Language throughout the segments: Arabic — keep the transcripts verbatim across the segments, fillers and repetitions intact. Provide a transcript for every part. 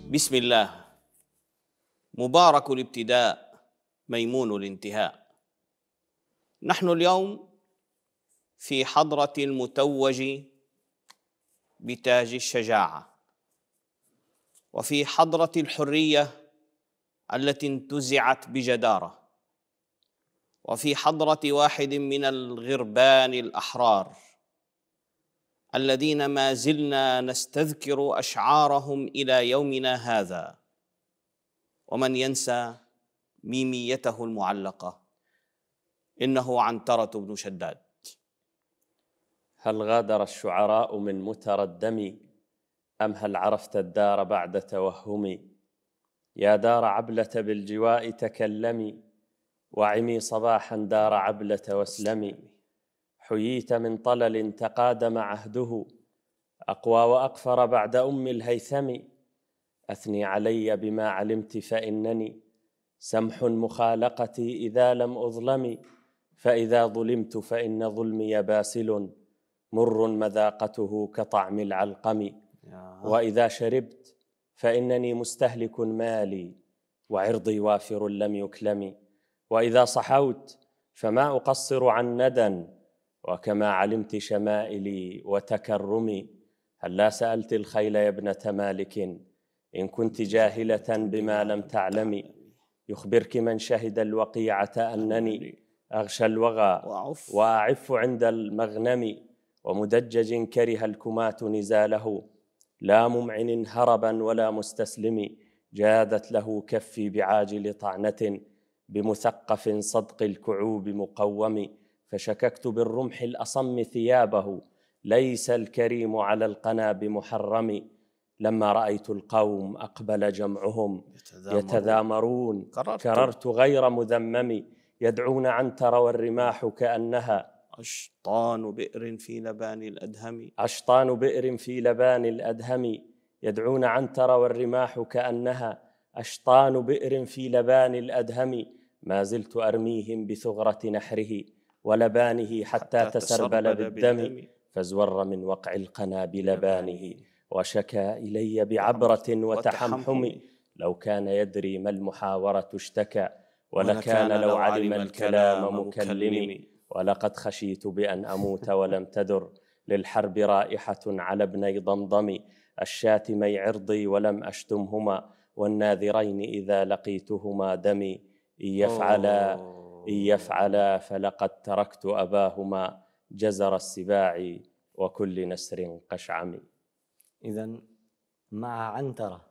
بسم الله. مبارك الابتداء ميمون الانتهاء. نحن اليوم في حضرة المتوج بتاج الشجاعة، وفي حضرة الحرية التي انتزعت بجدارة، وفي حضرة واحد من الغربان الأحرار الذين ما زلنا نستذكر أشعارهم إلى يومنا هذا، ومن ينسى ميميته المعلقة؟ إنه عنترة بن شداد. هل غادر الشعراء من متردم، أم هل عرفت الدار بعد توهم؟ يا دار عبلة بالجواء تكلمي، وعمي صباحا دار عبلة واسلمي. حييت من طلل تقادم عهده، أقوى وأقفر بعد أم الهيثم. أثني علي بما علمت فإنني سمح مخالقتي إذا لم أظلم، فإذا ظلمت فإن ظلمي باسل مر مذاقته كطعم العلقم. وإذا شربت فإنني مستهلك مالي، وعرضي وافر لم يكلم. وإذا صحوت فما أقصر عن ندى، وكما علمت شمائلي وتكرمي. هلا سألت الخيل يا ابنة مالك إن كنت جاهلة بما لم تعلمي. يخبرك من شهد الوقيعة أنني أغشى الوغى وأعف عند المغنم. ومدجج كره الكماة نزاله، لا ممعن هربا ولا مستسلم. جادت له كفي بعاجل طعنة، بمثقف صدق الكعوب مقوم. فشككت بالرمح الأصم ثيابه، ليس الكريم على القنا بمحرم. لما رأيت القوم أقبل جمعهم يتذامرون، كررت غير مذمم. يدعون عنتر والرماح كأنها أشطان بئر في لبان الأدهم. أشطان بئر في لبان الأدهم. يدعون عنتر والرماح كأنها أشطان بئر في لبان الأدهم. ما زلت أرميهم بثغرة نحره ولبانه حتى تسربل بالدم. فازور من وقع القنا بلبانه، وشكى إلي بعبرة وتحمحم. لو كان يدري ما المحاورة اشتكى، ولكان لو علم الكلام مكلم. ولقد خشيت بأن أموت ولم تدر للحرب رائحة على ابني ضمضم. الشاتمي عرضي ولم أشتمهما، والناذرين إذا لقيتهما دمي. إن يفعلا إن يفعلا فلقد تركت أباهما، جزر السباع وكل نسر قشعم. إذن مع عنترة،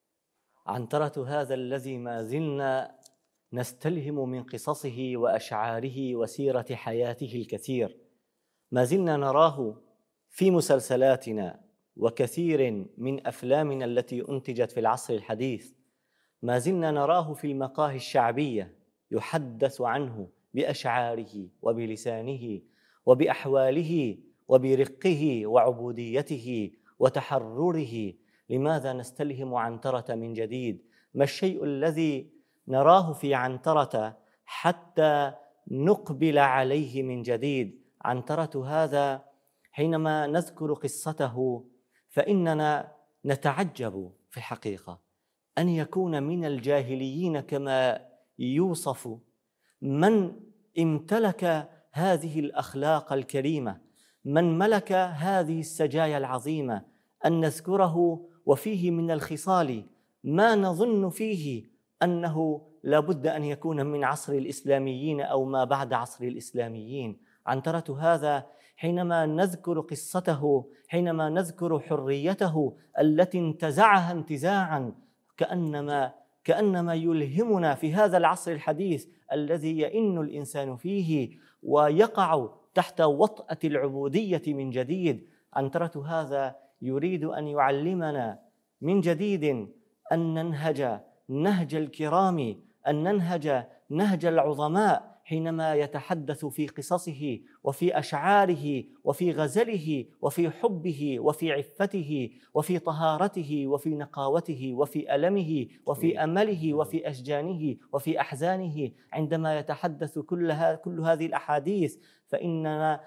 عنترة هذا الذي ما زلنا نستلهم من قصصه وأشعاره وسيرة حياته الكثير. ما زلنا نراه في مسلسلاتنا وكثير من أفلامنا التي أنتجت في العصر الحديث. ما زلنا نراه في المقاهي الشعبية يحدث عنه بأشعاره وبلسانه وبأحواله وبرقه وعبوديته وتحرره. لماذا نستلهم عنترة من جديد؟ ما الشيء الذي نراه في عنترة حتى نقبل عليه من جديد؟ عنترة هذا حينما نذكر قصته فإننا نتعجب في الحقيقة أن يكون من الجاهليين كما يوصف، من امتلك هذه الأخلاق الكريمة، من ملك هذه السجايا العظيمة، أن نذكره وفيه من الخصال ما نظن فيه أنه لا بد أن يكون من عصر الإسلاميين أو ما بعد عصر الإسلاميين. عنترة هذا حينما نذكر قصته، حينما نذكر حريته التي انتزعها انتزاعا، كأنما كأنما يلهمنا في هذا العصر الحديث الذي يئن الإنسان فيه ويقع تحت وطأة العبودية من جديد. عنترة هذا يريد أن يعلمنا من جديد أن ننهج نهج الكرام، أن ننهج نهج العظماء حينما يتحدث في قصصه وفي أشعاره وفي غزله وفي حبه وفي عفته وفي طهارته وفي نقاوته وفي ألمه وفي أمله وفي أشجانه وفي أحزانه. عندما يتحدث كل, كل هذه الأحاديث فإننا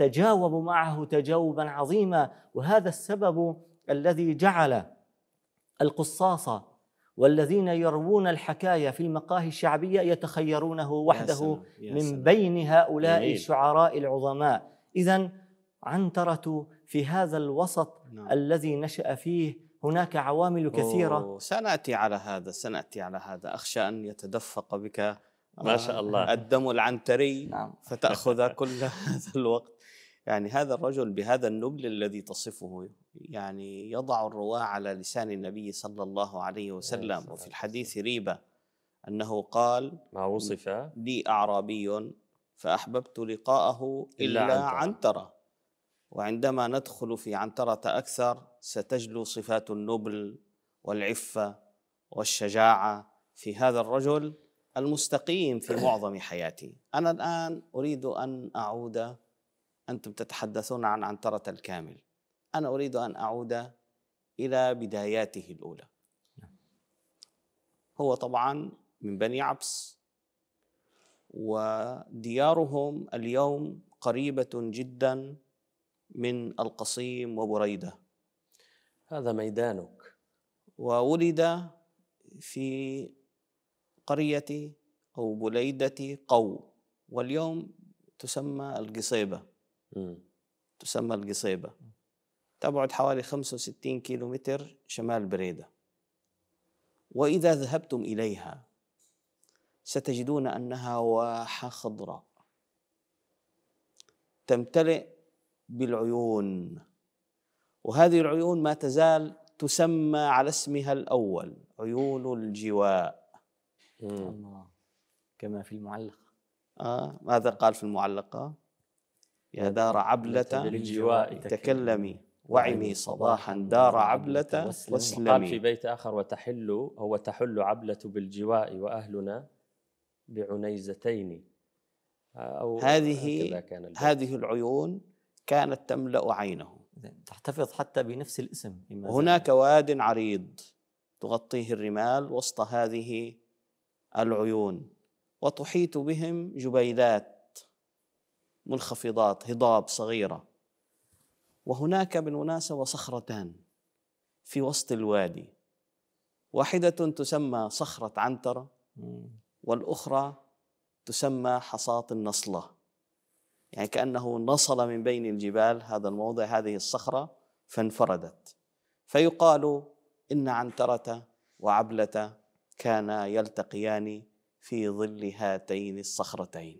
نتجاوب معه تجاوبا عظيما. وهذا السبب الذي جعل القصاصة والذين يروون الحكاية في المقاهي الشعبية يتخيرونه وحده سلام. يا من سلام. بين هؤلاء جميل. الشعراء العظماء. إذن عنترة في هذا الوسط نعم. الذي نشأ فيه هناك عوامل كثيرة. أوه، سنأتي على هذا سنأتي على هذا أخشى أن يتدفق بك ما شاء الله الدم العنتري نعم. فتأخذ كل هذا الوقت. يعني هذا الرجل بهذا النبل الذي تصفه يعني يضع الرواة على لسان النبي صلى الله عليه وسلم. وفي الحديث ريبة أنه قال: ما وصف لي أعرابي فأحببت لقاءه إلا, إلا إلا عنترة. عنترة. وعندما ندخل في عنترة أكثر ستجلو صفات النبل والعفة والشجاعة في هذا الرجل المستقيم في معظم حياتي. أنا الآن أريد أن أعود، أنتم تتحدثون عن عنترة الكامل، أنا أريد أن أعود إلى بداياته الأولى. هو طبعا من بني عبس، وديارهم اليوم قريبة جدا من القصيم وبريدة. هذا ميدانك. وولد في قرية أو بليدة قو، واليوم تسمى القصيبة. م. تسمى القصيبة، تبعد حوالي خمسة وستين كيلو متر شمال بريدة. وإذا ذهبتم إليها ستجدون أنها واحة خضراء تمتلئ بالعيون، وهذه العيون ما تزال تسمى على اسمها الأول عيون الجواء. الله. كما في المعلق. آه ماذا قال في المعلقة؟ يا دار عبلة بالجواء تكلمي وعمي صباحا دار عبلة قال في واسلمي. بيت آخر: وتحل هو تحل عبلة بالجواء وأهلنا بعنيزتين. أو هذه كان هذه العيون كانت تملأ عينه. تحتفظ حتى بنفس الاسم. وهناك واد عريض تغطيه الرمال وسط هذه العيون، وتحيط بهم جبيلات منخفضات هضاب صغيرة. وهناك بالمناسبة صخرتان في وسط الوادي، واحدة تسمى صخرة عنترة والأخرى تسمى حصاة النصلة، يعني كأنه نصل من بين الجبال هذا الموضع هذه الصخرة فانفردت. فيقال إن عنترة وعبلة كانا يلتقيان في ظل هاتين الصخرتين.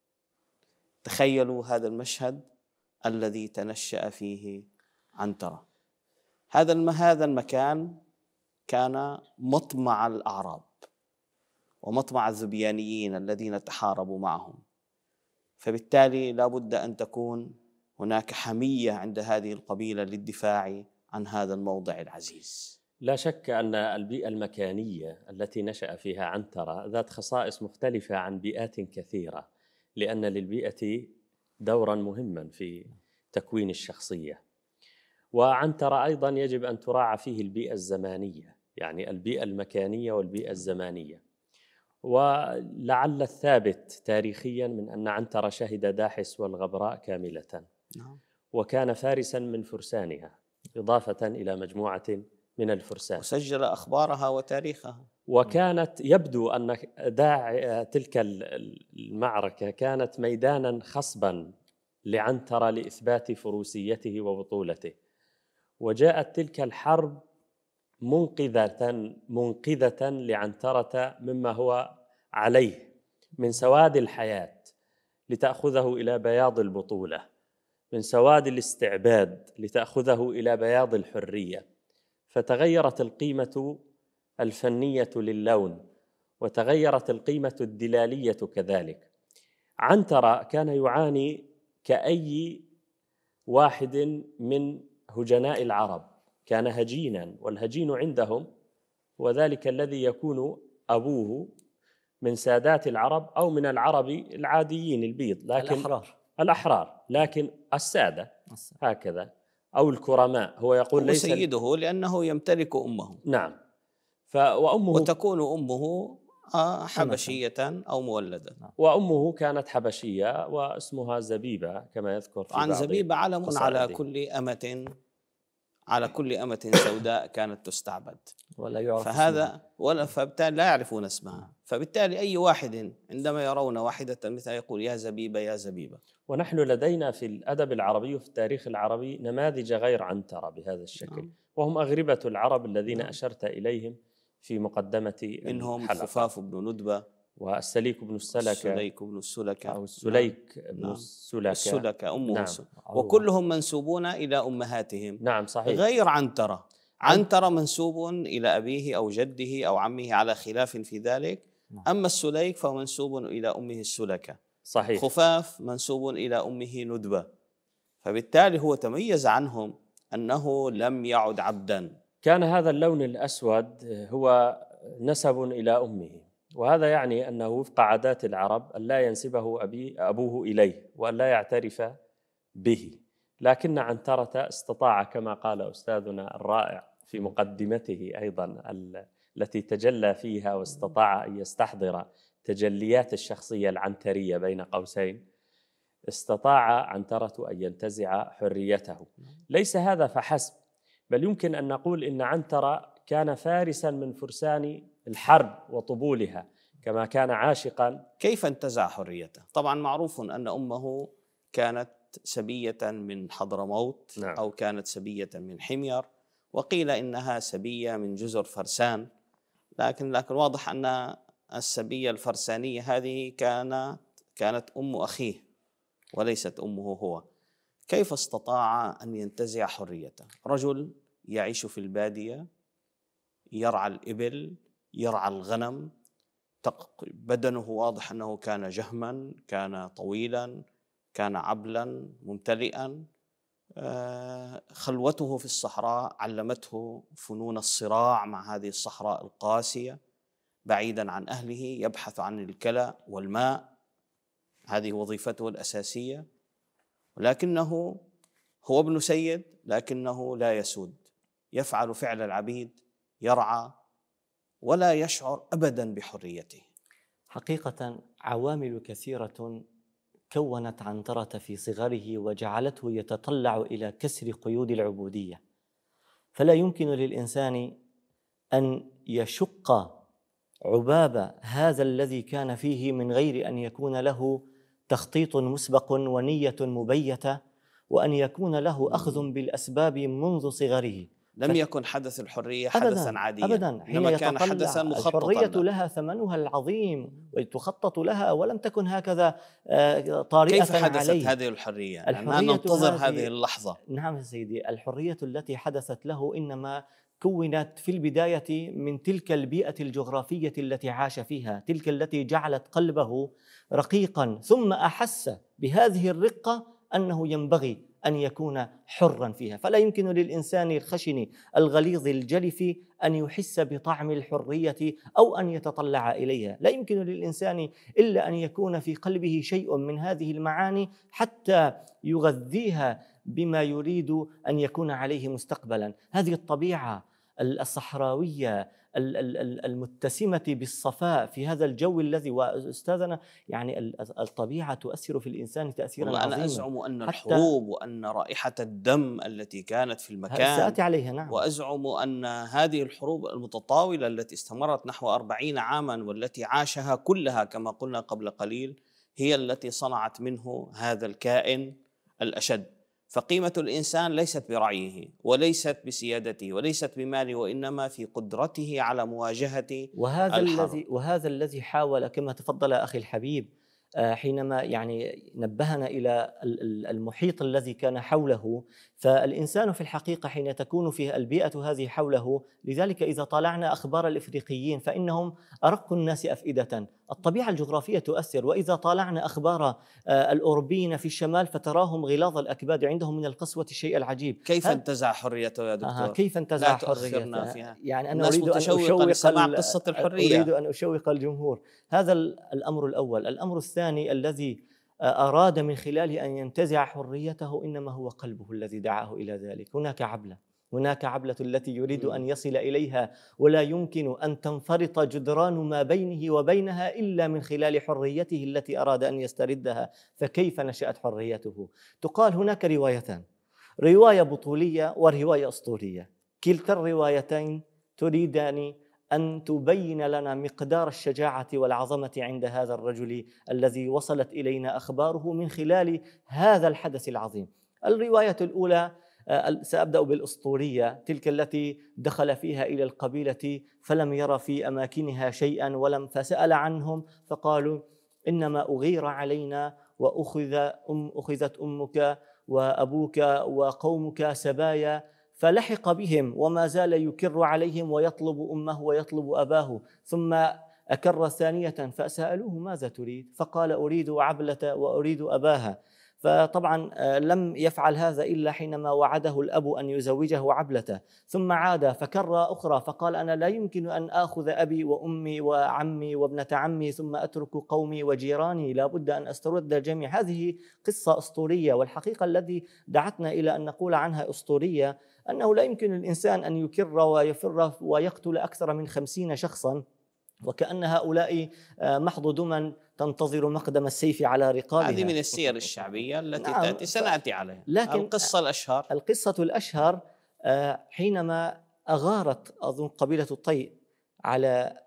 تخيلوا هذا المشهد الذي تنشأ فيه عنترة. هذا هذا المكان كان مطمع الأعراب ومطمع الذبيانيين الذين تحاربوا معهم، فبالتالي لا بد أن تكون هناك حمية عند هذه القبيلة للدفاع عن هذا الموضع العزيز. لا شك أن البيئة المكانية التي نشأ فيها عنترة ذات خصائص مختلفة عن بيئات كثيرة، لأن للبيئة دورا مهما في تكوين الشخصية. وعنترة أيضا يجب أن تراعى فيه البيئة الزمانية، يعني البيئة المكانية والبيئة الزمانية. ولعل الثابت تاريخيا من أن عنترة شهد داحس والغبراء كاملة، وكان فارسا من فرسانها إضافة إلى مجموعة من الفرسان، وسجل أخبارها وتاريخها. وكانت يبدو أن داع تلك المعركة كانت ميدانا خصبا لعنترة لإثبات فروسيته وبطولته. وجاءت تلك الحرب منقذة منقذة لعنترة مما هو عليه من سواد الحياة، لتأخذه إلى بياض البطولة، من سواد الاستعباد لتأخذه إلى بياض الحرية. فتغيرت القيمة الفنية للون، وتغيرت القيمة الدلالية كذلك. عنترة كان يعاني كأي واحد من هجناء العرب، كان هجينا، والهجين عندهم وذلك الذي يكون أبوه من سادات العرب أو من العرب العاديين البيض، لكن الأحرار الأحرار لكن السادة هكذا، أو الكرماء. هو يقول هو ليس سيده لأنه يمتلك أمه. نعم. ف وأمه وتكون أمه حبشية أو مولدة. وأمه كانت حبشية واسمها زبيبة كما يذكر في عن بعض زبيبة علم قصائده. على كل أمة على كل أمة سوداء كانت تستعبد، ولا يعرف فهذا ولا فبالتالي لا يعرفون اسمها، فبالتالي أي واحد عندما يرون واحدة مثل يقول يا زبيبة يا زبيبة. ونحن لدينا في الأدب العربي وفي التاريخ العربي نماذج غير عنترة بهذا الشكل، نعم. وهم أغربة العرب الذين نعم. أشرت إليهم في مقدمة منهم الحلقة. خفاف بن ندبة والسليك بن السلكة، السليك بن السلكة أو السليك نعم. بن نعم. السلكة السلكة أمه نعم. السلكة. وكلهم منسوبون إلى أمهاتهم. نعم صحيح. غير عنترة. عنترة منسوب إلى أبيه أو جده أو عمه على خلاف في ذلك. أما السليك فهو منسوب إلى أمه السلكة. صحيح. خفاف منسوب إلى أمه ندبة، فبالتالي هو تميز عنهم أنه لم يعد عبدا. كان هذا اللون الأسود هو نسب إلى أمه، وهذا يعني أنه وفق عادات العرب أن لا ينسبه أبي أبوه إليه وأن لا يعترف به. لكن عنترة استطاع كما قال أستاذنا الرائع في مقدمته أيضا التي تجلى فيها واستطاع أن يستحضر تجليات الشخصية العنترية بين قوسين، استطاع عنترة أن ينتزع حريته. ليس هذا فحسب، بل يمكن أن نقول إن عنترة كان فارسا من فرسان الحرب وطبولها، كما كان عاشقا. كيف انتزع حريته؟ طبعا معروف أن أمه كانت سبية من حضرموت. نعم. أو كانت سبية من حمير، وقيل إنها سبية من جزر فرسان، لكن لكن واضح أن السبية الفرسانية هذه كانت كانت أم أخيه وليست أمه هو. كيف استطاع أن ينتزع حريته؟ رجل يعيش في البادية، يرعى الإبل، يرعى الغنم، بدنه واضح أنه كان جهما، كان طويلا، كان عبلا ممتلئا. خلوته في الصحراء علمته فنون الصراع مع هذه الصحراء القاسية، بعيدا عن أهله، يبحث عن الكلى والماء، هذه وظيفته الأساسية. ولكنه هو ابن سيد، لكنه لا يسود، يفعل فعل العبيد، يرعى ولا يشعر أبدا بحريته. حقيقة عوامل كثيرة كونت عنترة في صغره وجعلته يتطلع إلى كسر قيود العبودية، فلا يمكن للإنسان أن يشق عباب هذا الذي كان فيه من غير أن يكون له تخطيط مسبق ونية مبيتة، وأن يكون له أخذ بالأسباب منذ صغره. لم ف... يكن حدث الحرية حدثا أبداً عاديا، أبداً. إنما كان حدثا مخططا. الحرية لها ثمنها العظيم وتخطط لها، ولم تكن هكذا طارئة. كيف حدثت عليه. هذه الحرية؟ أننا ننتظر هذه, هذه اللحظة. نعم سيدي، الحرية التي حدثت له إنما كونت في البداية من تلك البيئة الجغرافية التي عاش فيها، تلك التي جعلت قلبه رقيقا، ثم أحس بهذه الرقة أنه ينبغي أن يكون حرا فيها. فلا يمكن للإنسان الخشن الغليظ الجلف أن يحس بطعم الحرية أو أن يتطلع إليها. لا يمكن للإنسان إلا أن يكون في قلبه شيء من هذه المعاني حتى يغذيها بما يريد أن يكون عليه مستقبلا. هذه الطبيعة الصحراوية المتسمة بالصفاء في هذا الجو الذي، وأستاذنا يعني الطبيعة تؤثر في الإنسان تأثيرا عظيما. أنا أزعم أن الحروب وأن رائحة الدم التي كانت في المكان سأتي عليها. نعم. وأزعم أن هذه الحروب المتطاولة التي استمرت نحو أربعين عاما والتي عاشها كلها كما قلنا قبل قليل هي التي صنعت منه هذا الكائن الأشد. فقيمة الإنسان ليست برعيه وليست بسيادته وليست بماله، وإنما في قدرته على مواجهة وهذا الذي وهذا الذي حاول كما تفضل أخي الحبيب حينما يعني نبهنا إلى المحيط الذي كان حوله. فالإنسان في الحقيقة حين تكون في البيئة هذه حوله، لذلك إذا طالعنا أخبار الإفريقيين فإنهم أرق الناس أفئدة. الطبيعة الجغرافية تؤثر، وإذا طالعنا أخبار الأوروبيين في الشمال فتراهم غلاظ الأكباد، عندهم من القسوة الشيء العجيب. كيف انتزع حريته يا دكتور؟ آه كيف انتزع حريته؟ فيها. يعني أنا أريد أن أشوق لسماع قصة الحرية. أريد أن أشوق الجمهور. هذا الأمر الأول. الأمر الثاني الذي أراد من خلاله أن ينتزع حريته إنما هو قلبه الذي دعاه إلى ذلك. هناك عبلة، هناك عبلة التي يريد أن يصل إليها، ولا يمكن أن تنفرط جدران ما بينه وبينها إلا من خلال حريته التي أراد أن يستردها. فكيف نشأت حريته؟ تقال هناك روايتان. رواية بطولية ورواية أسطورية، كلتا الروايتين تريدان أن تبين لنا مقدار الشجاعة والعظمة عند هذا الرجل الذي وصلت إلينا أخباره من خلال هذا الحدث العظيم. الرواية الأولى سأبدأ بالأسطورية، تلك التي دخل فيها إلى القبيلة فلم يرى في أماكنها شيئا ولم فسأل عنهم فقالوا إنما أغير علينا وأخذ أم أخذت أمك وأبوك وقومك سبايا، فلحق بهم وما زال يكر عليهم ويطلب أمه ويطلب أباه، ثم أكر ثانية فسألوه ماذا تريد؟ فقال أريد عبلة وأريد أباها. فطبعا لم يفعل هذا إلا حينما وعده الأب أن يزوجه عبلته، ثم عاد فكر أخرى فقال أنا لا يمكن أن آخذ أبي وأمي وعمي وابنة عمي ثم أترك قومي وجيراني، لا بد أن أسترد الجميع. هذه قصة أسطورية، والحقيقة الذي دعتنا إلى أن نقول عنها أسطورية أنه لا يمكن للإنسان أن يكر ويفر ويقتل أكثر من خمسين شخصا وكأن هؤلاء محض دما تنتظر مقدم السيف على رقابها. هذه من السير الشعبية التي نعم تأتي سنأتي عليها. لكن القصة الأشهر القصة الأشهر حينما أغارت أظن قبيلة الطيء على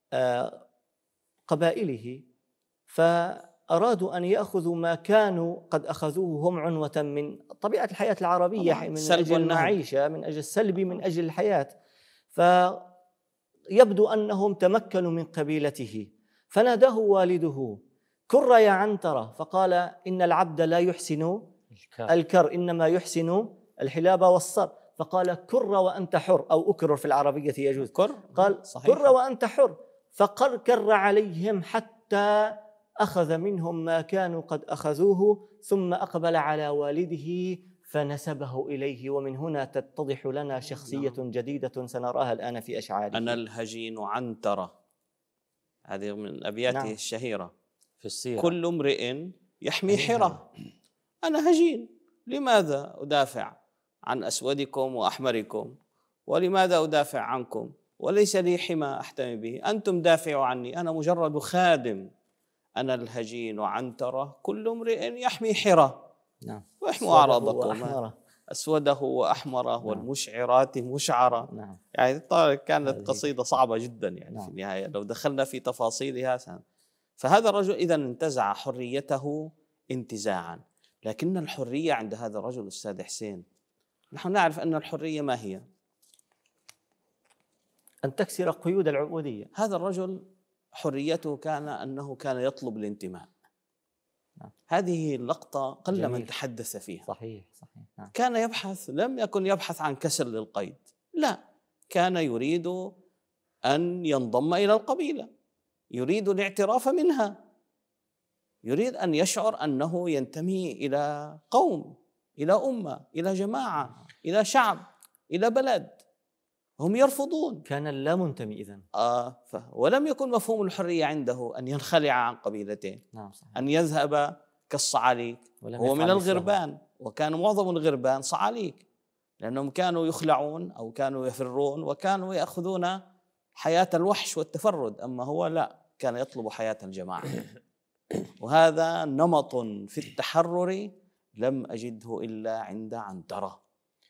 قبائله فأرادوا أن يأخذوا ما كانوا قد أخذوه هم عنوة من طبيعة الحياة العربية، من أجل المعيشة، من أجل السلب، من أجل الحياة. فيبدو أنهم تمكنوا من قبيلته، فناداه والده كر يا عنترة، فقال إن العبد لا يحسن الكر إنما يحسن الحلاب والصر، فقال كر وأنت حر، أو أكرر في العربية يجوز، كر قال صحيح. كر وأنت حر، فكر عليهم حتى أخذ منهم ما كانوا قد أخذوه، ثم أقبل على والده فنسبه إليه. ومن هنا تتضح لنا شخصية جديدة سنراها الآن في أشعاره. أنا الهجين عنترة، هذه من أبياته نعم. الشهيرة في السيرة، كل امرئ يحمي حرة. أنا هجين، لماذا أدافع عن أسودكم وأحمركم؟ ولماذا أدافع عنكم؟ وليس لي حمى أحتمي به، أنتم دافعوا عني، أنا مجرد خادم. أنا الهجين عنترة، كل امرئ يحمي حرة. نعم. واحموا أعراضكم، أسوده وأحمره نعم. والمشعرات مشعرة. نعم. يعني كانت قصيدة صعبة جدا يعني نعم. في النهاية لو دخلنا في تفاصيلها سنة. فهذا الرجل إذن انتزع حريته انتزاعا، لكن الحرية عند هذا الرجل أستاذ حسين، نحن نعرف أن الحرية ما هي؟ أن تكسر قيود العبودية. هذا الرجل حريته كان أنه كان يطلب الانتماء. نعم. هذه اللقطة قل جميل. من تحدث فيها. صحيح صحيح. نعم. كان يبحث، لم يكن يبحث عن كسر للقيد، لا، كان يريد أن ينضم إلى القبيلة، يريد الاعتراف منها، يريد أن يشعر أنه ينتمي إلى قوم، إلى أمة، إلى جماعة، إلى شعب، إلى بلد. هم يرفضون، كان لا منتمي إذن. آه ف... ولم يكن مفهوم الحرية عنده أن ينخلع عن قبيلته. نعم صحيح. أن يذهب كالصعاليك، هو من الغربان، وكان معظم الغربان صعاليك، لأنهم كانوا يخلعون أو كانوا يفرون وكانوا يأخذون حياة الوحش والتفرد، أما هو لا، كان يطلب حياة الجماعة. وهذا نمط في التحرر لم أجده إلا عند عنترة.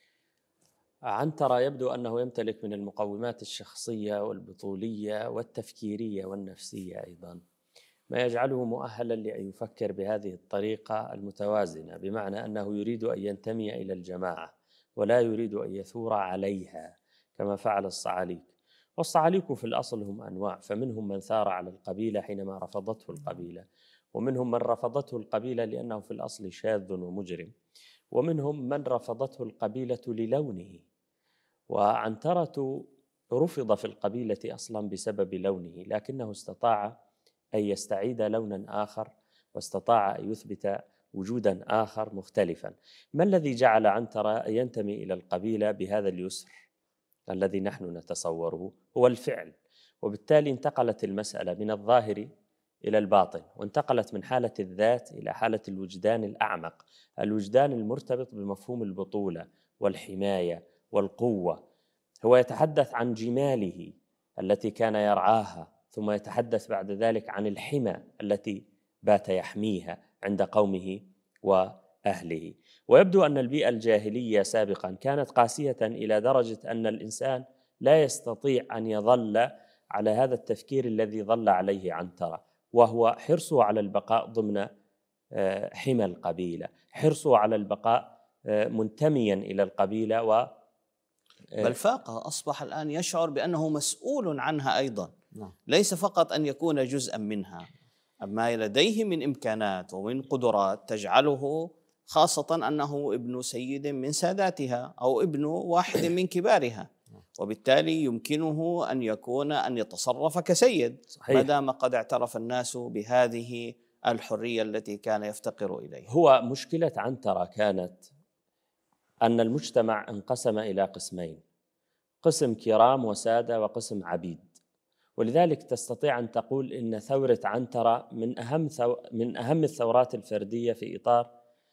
عنترة يبدو أنه يمتلك من المقومات الشخصية والبطولية والتفكيرية والنفسية أيضا ما يجعله مؤهلا لأن يفكر بهذه الطريقة المتوازنة، بمعنى أنه يريد أن ينتمي إلى الجماعة ولا يريد أن يثور عليها كما فعل الصعاليك. والصعاليك في الأصل هم أنواع، فمنهم من ثار على القبيلة حينما رفضته القبيلة، ومنهم من رفضته القبيلة لأنه في الأصل شاذ ومجرم، ومنهم من رفضته القبيلة للونه. وعنترة رفض في القبيلة أصلا بسبب لونه، لكنه استطاع أن يستعيد لونا آخر واستطاع أن يثبت وجودا آخر مختلفا. ما الذي جعل عنترة ينتمي إلى القبيلة بهذا اليسر الذي نحن نتصوره؟ هو الفعل، وبالتالي انتقلت المسألة من الظاهر إلى الباطن، وانتقلت من حالة الذات إلى حالة الوجدان الأعمق، الوجدان المرتبط بمفهوم البطولة والحماية والقوة. هو يتحدث عن جماله التي كان يرعاها، ثم يتحدث بعد ذلك عن الحمى التي بات يحميها عند قومه أهله. ويبدو أن البيئة الجاهلية سابقا كانت قاسية إلى درجة أن الإنسان لا يستطيع أن يظل على هذا التفكير الذي ظل عليه عنترة، وهو حرصه على البقاء ضمن حمى القبيلة، حرصه على البقاء منتميا إلى القبيلة. و بل فاق، أصبح الآن يشعر بأنه مسؤول عنها أيضا، نعم. ليس فقط أن يكون جزءا منها، أما لديه من إمكانات ومن قدرات تجعله، خاصة أنه ابن سيد من ساداتها أو ابن واحد من كبارها، وبالتالي يمكنه أن يكون أن يتصرف كسيد. صحيح. ما دام قد اعترف الناس بهذه الحرية التي كان يفتقر إليها. هو مشكلة عنترة كانت أن المجتمع انقسم إلى قسمين: قسم كرام وسادة وقسم عبيد. ولذلك تستطيع أن تقول إن ثورة عنترة من أهم ثو... من أهم الثورات الفردية في إطار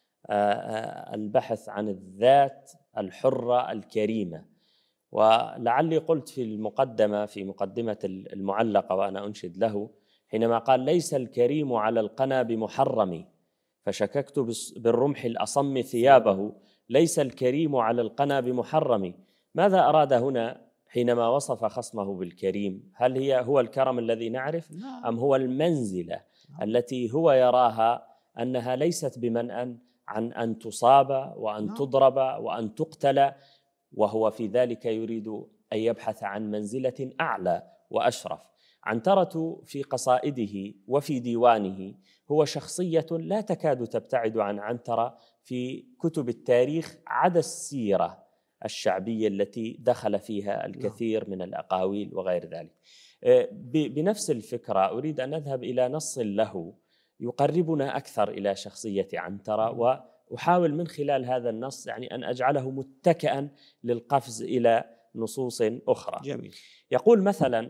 البحث عن الذات الحرة الكريمة. ولعلي قلت في المقدمة في مقدمة المعلقة وأنا أنشد له حينما قال: ليس الكريم على القنا بمحرم فشككت بالرمح الأصم ثيابه، ليس الكريم على القنا بمحرم. ماذا أراد هنا حينما وصف خصمه بالكريم؟ هل هي هو الكرم الذي نعرف أم هو المنزلة التي هو يراها أنها ليست بمنأ عن أن تصاب وأن تضرب وأن تقتل، وهو في ذلك يريد أن يبحث عن منزلة أعلى وأشرف. عنترة في قصائده وفي ديوانه هو شخصية لا تكاد تبتعد عن عنترة في كتب التاريخ عدا السيرة الشعبية التي دخل فيها الكثير من الأقاويل وغير ذلك. بنفس الفكرة أريد أن أذهب إلى نص له يقربنا أكثر إلى شخصية عنترة، وأحاول من خلال هذا النص يعني أن أجعله متكئا للقفز إلى نصوص أخرى. جميل. يقول مثلا: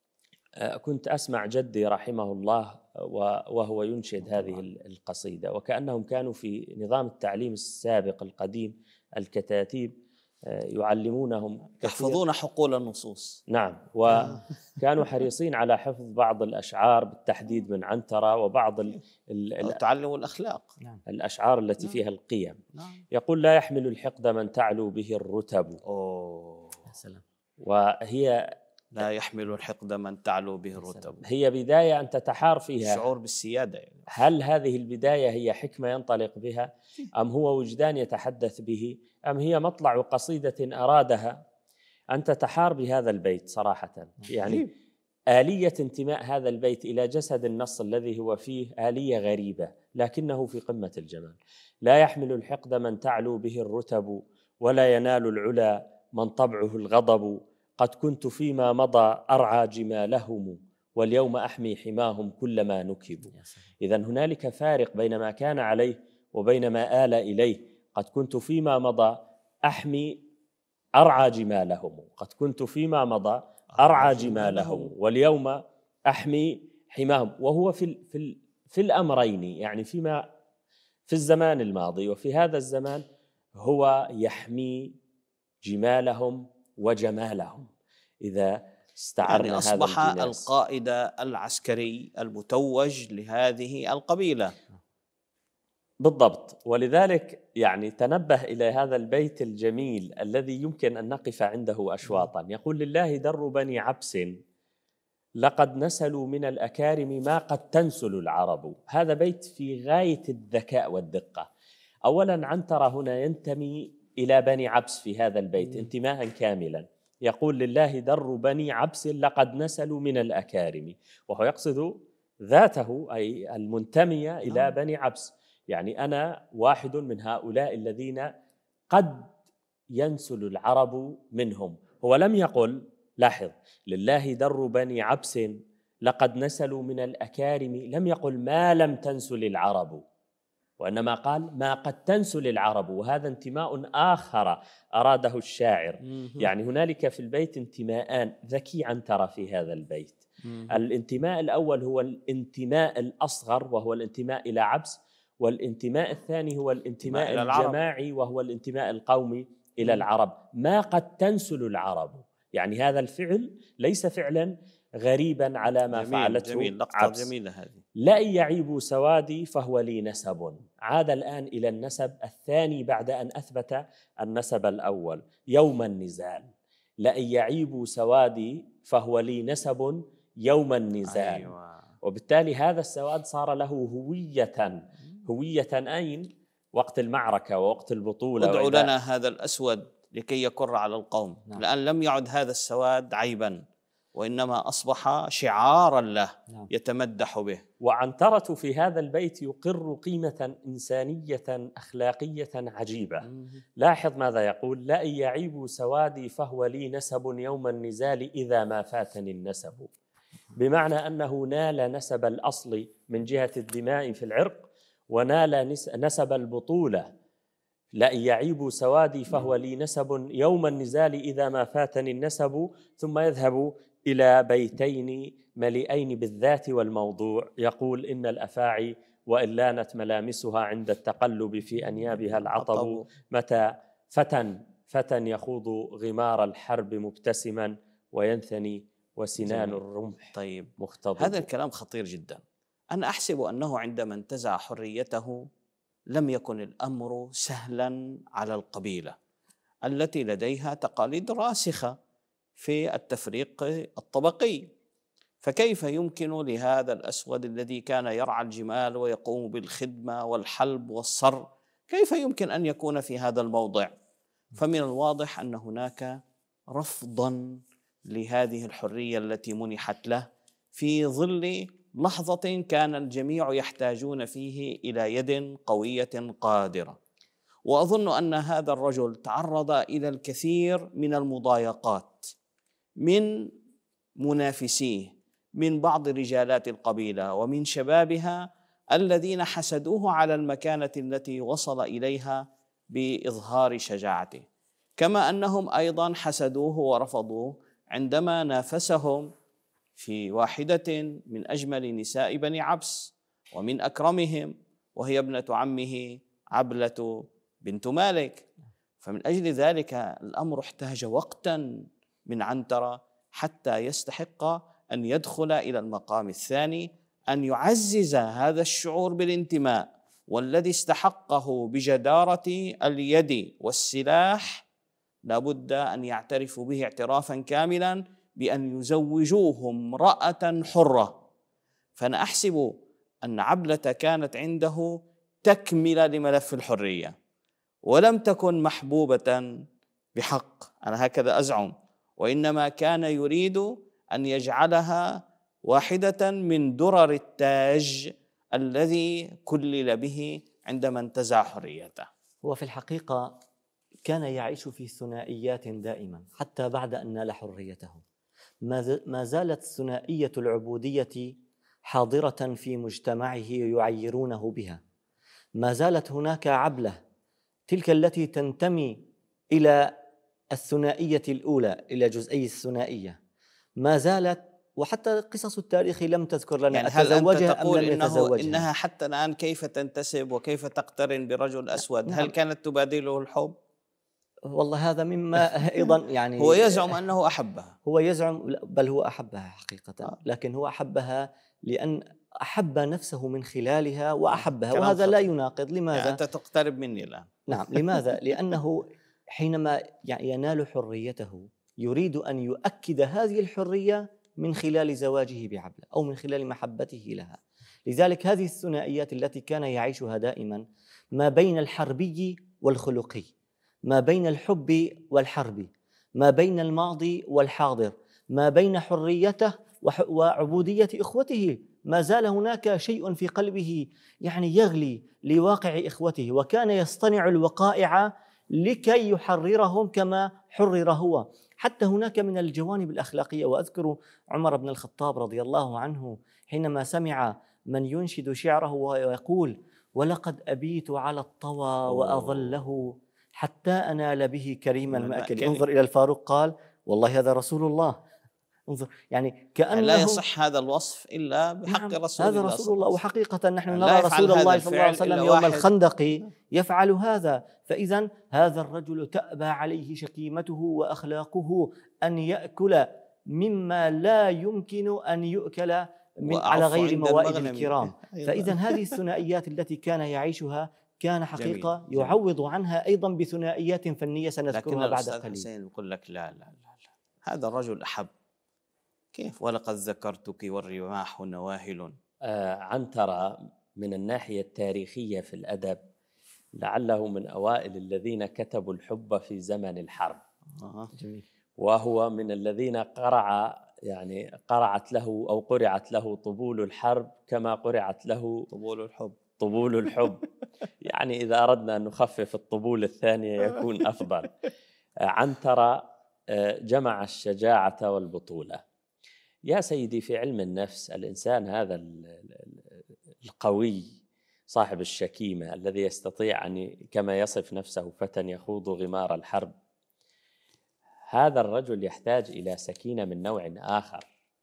كنت أسمع جدي رحمه الله وهو ينشد هذه القصيدة، وكأنهم كانوا في نظام التعليم السابق القديم الكتاتيب يعلمونهم يحفظون حقول النصوص. نعم، وكانوا حريصين على حفظ بعض الأشعار بالتحديد من عنترة وبعض ال ال تعلم الأخلاق، الأشعار التي فيها القيم. نعم. يقول: لا يحمل الحقد من تعلو به الرتب. أوه. سلام. وهي لا يحمل الحقد من تعلو به الرتب، هي بداية أن تتحار فيها الشعور بالسيادة. هل هذه البداية هي حكمة ينطلق بها، أم هو وجدان يتحدث به، أم هي مطلع قصيدة أرادها؟ أن تتحار بهذا البيت صراحة. يعني آلية انتماء هذا البيت إلى جسد النص الذي هو فيه آلية غريبة لكنه في قمة الجمال. لا يحمل الحقد من تعلو به الرتب، ولا ينال العلا من طبعه الغضب. قد كنت فيما مضى أرعى جمالهم، واليوم أحمي حماهم كلما نكبوا. إذن هنالك فارق بين ما كان عليه وبين ما آل إليه. قد كنت فيما مضى أحمي أرعى جمالهم، قد كنت فيما مضى أرعى جمالهم، واليوم أحمي حماهم. وهو في في في الأمرين، يعني فيما في الزمان الماضي وفي هذا الزمان هو يحمي جمالهم وجمالهم. إذا استعرنا يعني أصبح هذا الجناس القائد العسكري المتوج لهذه القبيلة بالضبط. ولذلك يعني تنبه إلى هذا البيت الجميل الذي يمكن أن نقف عنده أشواطا. يقول: لله در بني عبس لقد نسلوا من الأكارم ما قد تنسل العرب. هذا بيت في غاية الذكاء والدقة. أولا عنترة هنا ينتمي إلى بني عبس في هذا البيت انتماء كاملا. يقول: لله در بني عبس لقد نسلوا من الأكارم، وهو يقصد ذاته أي المنتمية إلى بني عبس. يعني أنا واحد من هؤلاء الذين قد ينسل العرب منهم. هو لم يقل، لاحظ، لله در بني عبس لقد نسلوا من الأكارم، لم يقل ما لم تنسل العرب، وإنما قال ما قد تنسل العرب، وهذا انتماء آخر أراده الشاعر. يعني هنالك في البيت انتماءان ذكي عنترة في هذا البيت. الانتماء الأول هو الانتماء الأصغر وهو الانتماء إلى عبس، والانتماء الثاني هو الانتماء الجماعي وهو الانتماء القومي إلى العرب. ما قد تنسل العرب، يعني هذا الفعل ليس فعلا غريبا على ما جميل فعلته جميل لقطة عبس. جميلة هذه. لئن يعيبوا سوادي فهو لي نسب. عاد الآن إلى النسب الثاني بعد أن أثبت النسب الأول. يوم النزال، لئن يعيبوا سوادي فهو لي نسب يوم النزال. أيوة. وبالتالي هذا السواد صار له هوية. هوية أين؟ وقت المعركة ووقت البطولة. ادعوا لنا هذا الأسود لكي يكر على القوم. نعم. الآن لم يعد هذا السواد عيبا، وإنما أصبح شعارا له. نعم. يتمدح به. وعنترة في هذا البيت يقر قيمة إنسانية أخلاقية عجيبة. مم. لاحظ ماذا يقول: لئن يعيب سوادي فهو لي نسب يوم النزال إذا ما فاتني النسب. بمعنى أنه نال نسب الأصل من جهة الدماء في العرق، ونال نسب البطولة. لئن يعيب سوادي فهو لي نسب يوم النزال إذا ما فاتني النسب. ثم يذهب إلى بيتين مليئين بالذات والموضوع، يقول: إن الأفاعي وإن لانت ملامسها عند التقلب في أنيابها العطب، متى فتى فتى يخوض غمار الحرب مبتسما وينثني وسنان الرمح طيب مختضب. هذا الكلام خطير جدا. أنا أحسب أنه عندما انتزع حريته لم يكن الأمر سهلا على القبيلة التي لديها تقاليد راسخة في التفريق الطبقي. فكيف يمكن لهذا الأسود الذي كان يرعى الجمال ويقوم بالخدمة والحلب والصر، كيف يمكن أن يكون في هذا الموضع؟ فمن الواضح أن هناك رفضا لهذه الحرية التي منحت له في ظل لحظة كان الجميع يحتاجون فيه إلى يد قوية قادرة. وأظن أن هذا الرجل تعرض إلى الكثير من المضايقات من منافسيه، من بعض رجالات القبيلة ومن شبابها الذين حسدوه على المكانة التي وصل إليها بإظهار شجاعته، كما أنهم أيضا حسدوه ورفضوه عندما نافسهم في واحدة من أجمل نساء بني عبس ومن أكرمهم، وهي ابنة عمه عبلة بنت مالك. فمن أجل ذلك الأمر احتاج وقتا من عنترة حتى يستحق أن يدخل إلى المقام الثاني، أن يعزز هذا الشعور بالانتماء والذي استحقه بجدارة اليد والسلاح. لابد أن يعترفوا به اعترافا كاملا بأن يزوجوه امرأة حرة. فأنا أحسب أن عبلة كانت عنده تكملة لملف الحرية، ولم تكن محبوبة بحق، أنا هكذا أزعم، وإنما كان يريد أن يجعلها واحدة من درر التاج الذي كلل به عندما انتزع حريته. هو في الحقيقة كان يعيش في ثنائيات دائما حتى بعد أن نال حريته. ما زالت ثنائية العبودية حاضرة في مجتمعه يعيرونه بها. ما زالت هناك عبلة، تلك التي تنتمي إلى الثنائية الأولى، إلى جزئي الثنائية، ما زالت. وحتى قصص التاريخ لم تذكر لنا يعني هل أنت تقول أم لم يتزوجها؟ إنها حتى الآن كيف تنتسب وكيف تقترن برجل أسود؟ نعم. هل كانت تبادله الحب؟ والله هذا مما أيضا يعني هو يزعم أنه أحبها. هو يزعم، بل هو أحبها حقيقة، لكن هو أحبها لأن أحب نفسه من خلالها وأحبها، وهذا لا يناقض. لماذا؟ يعني أنت تقترب مني الآن. نعم، لماذا؟ لأنه حينما ينال حريته يريد أن يؤكد هذه الحرية من خلال زواجه بعبلة أو من خلال محبته لها. لذلك هذه الثنائيات التي كان يعيشها دائما ما بين الحربي والخلقي، ما بين الحب والحرب، ما بين الماضي والحاضر، ما بين حريته وعبودية إخوته، ما زال هناك شيء في قلبه يعني يغلي لواقع إخوته، وكان يصطنع الوقائع لكي يحررهم كما حرر هو. حتى هناك من الجوانب الأخلاقية، وأذكر عمر بن الخطاب رضي الله عنه حينما سمع من ينشد شعره ويقول: ولقد أبيت على الطوى وأظله حتى أنال به كريم المأكل. انظر إلى الفاروق، قال: والله هذا رسول الله. انظر يعني كأنه لا يصح هذا الوصف إلا بحق نعم رسول هذا الله رسول الله. وحقيقة نحن يعني نرى رسول الله صلى الله عليه وسلم يوم الخندق يفعل هذا. فإذا هذا الرجل تأبى عليه شكيمته وأخلاقه أن يأكل مما لا يمكن أن يؤكل من على غير موائد الكرام. فإذا هذه الثنائيات التي كان يعيشها كان حقيقة جميل. يعوض جميل. عنها أيضا بثنائيات فنية سنذكرها بعد قليل. حسين يقول لك لا لا لا, لا. هذا الرجل أحب كيف ولقد ذكرتك والرماح نواهل. آه عنترة من الناحية التاريخية في الأدب لعله من أوائل الذين كتبوا الحب في زمن الحرب. آه. جميل. وهو من الذين قرع يعني قرعت له أو قرعت له طبول الحرب كما قرعت له طبول الحب. طبول الحب. يعني إذا أردنا أن نخفف الطبول الثانية يكون أفضل. عنترة جمع الشجاعة والبطولة. يا سيدي في علم النفس الإنسان هذا القوي صاحب الشكيمة الذي يستطيع أن كما يصف نفسه فتى يخوض غمار الحرب، هذا الرجل يحتاج إلى سكينة من نوع آخر،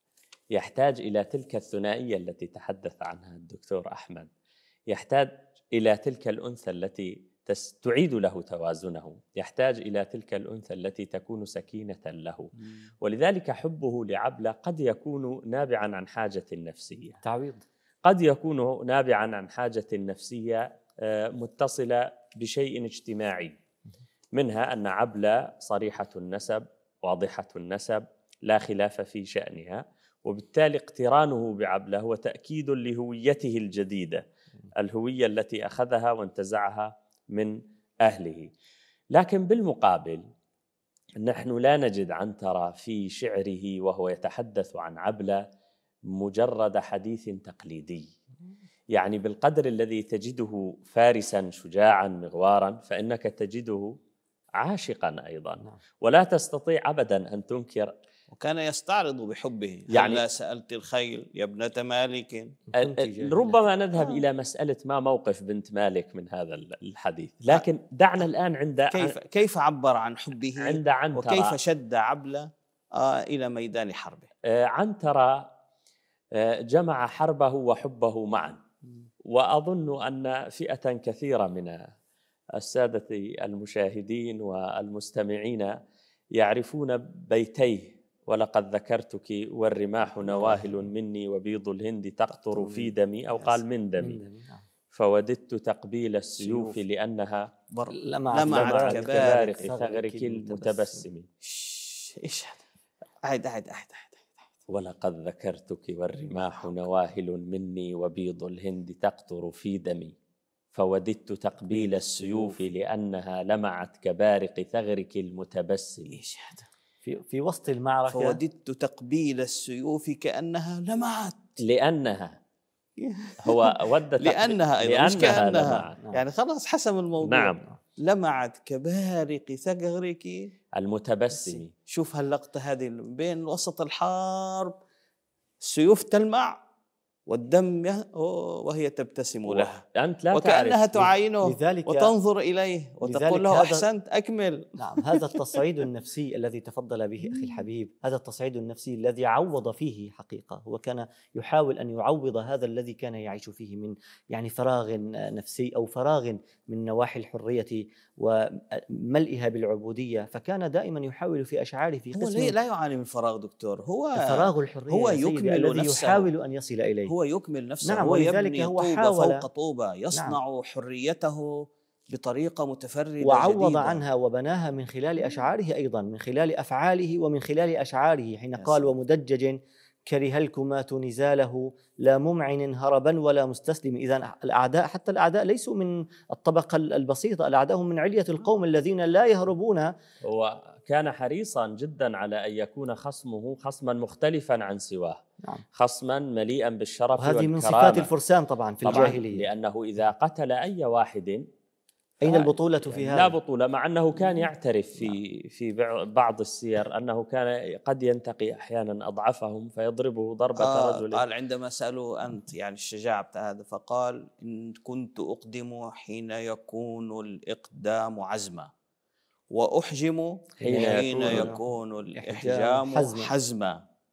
يحتاج إلى تلك الثنائية التي تحدث عنها الدكتور أحمد، يحتاج إلى تلك الأنثى التي تعيد له توازنه، يحتاج إلى تلك الأنثى التي تكون سكينة له. ولذلك حبه لعبلة قد يكون نابعا عن حاجة نفسية، تعويض، قد يكون نابعا عن حاجة نفسية متصلة بشيء اجتماعي، منها أن عبلة صريحة النسب واضحة النسب لا خلاف في شأنها، وبالتالي اقترانه بعبلة هو تأكيد لهويته الجديدة، الهوية التي أخذها وانتزعها من أهله. لكن بالمقابل نحن لا نجد عنترة في شعره وهو يتحدث عن عبلة مجرد حديث تقليدي، يعني بالقدر الذي تجده فارسا شجاعا مغوارا فإنك تجده عاشقا أيضا، ولا تستطيع أبدا أن تنكر. وكان يستعرض بحبه، يعني هلا سألت الخيل يا ابنة مالك. ربما نذهب آه. إلى مسألة ما موقف بنت مالك من هذا الحديث، لكن دعنا الآن عند كيف كيف عبر عن حبه عند عنترة، وكيف شد عبلة آه إلى ميدان حربه. آه عنترة آه جمع حربه وحبه معا، وأظن أن فئة كثيرة من السادة المشاهدين والمستمعين يعرفون بيتيه: ولقد ذكرتك والرماح نواهل مني وبيض الهند تقطر في دمي، أو قال من دمي، فوددت تقبيل السيوف لأنها لمعت كبارق ثغرك المتبسم. إيش هذا؟ أعد أعد أعد ولقد ذكرتك والرماح نواهل مني وبيض الهند تقطر في دمي، فوددت تقبيل السيوف لأنها لمعت كبارق ثغرك المتبسم. إيش هذا؟ في في وسط المعركة فوددت تقبيل السيوف كأنها لمعت، لأنها هو ود لأنها أيضا لأنها مش كأنها لمعت. يعني خلاص حسم الموضوع. نعم. لمعت كبارق ثغرك المتبسم. شوف هاللقطة هذه بين وسط الحرب، السيوف تلمع والدم وهي تبتسم لها، أنت لا وكأنها تعاينه لذلك وتنظر إليه وتقول له أحسنت أكمل. نعم، هذا التصعيد النفسي الذي تفضل به أخي الحبيب، هذا التصعيد النفسي الذي عوض فيه حقيقة، هو كان يحاول أن يعوض هذا الذي كان يعيش فيه من يعني فراغ نفسي أو فراغ من نواحي الحرية وملئها بالعبودية، فكان دائما يحاول في أشعاره في قسم. هو لا يعاني من فراغ دكتور، هو فراغ الحرية هو يكمل الذي نفسه، يحاول أن يصل إليه، هو يكمل نفسه. نعم، هو ولذلك يبني هو طوبة حاول فوق طوبة، يصنع نعم. حريته بطريقة متفردة وعوض جديدة. عنها وبناها من خلال أشعاره أيضا، من خلال أفعاله ومن خلال أشعاره، حين قال: ومدجج كره الكمات نزاله لا ممعن هربا ولا مستسلم. إذن الأعداء، حتى الأعداء ليسوا من الطبقة البسيطة، الأعداء هم من علية القوم الذين لا يهربون. هو كان حريصا جدا على أن يكون خصمه خصما مختلفا عن سواه، نعم. خصما مليئا بالشرف والكرامة. وهذه من صفات الفرسان طبعا في طبعاً الجاهلية، لأنه إذا قتل أي واحد أين البطولة في هذا؟ لا بطولة، مع أنه كان يعترف في في بعض السير أنه كان قد ينتقي أحيانا أضعفهم فيضربه ضربة آه رجل. قال عندما سألوه أنت يعني الشجاعة بتاع هذا، فقال: إن كنت أقدم حين يكون الإقدام عزما، وأحجم حين, حين يكون الإحجام حزما. حزما.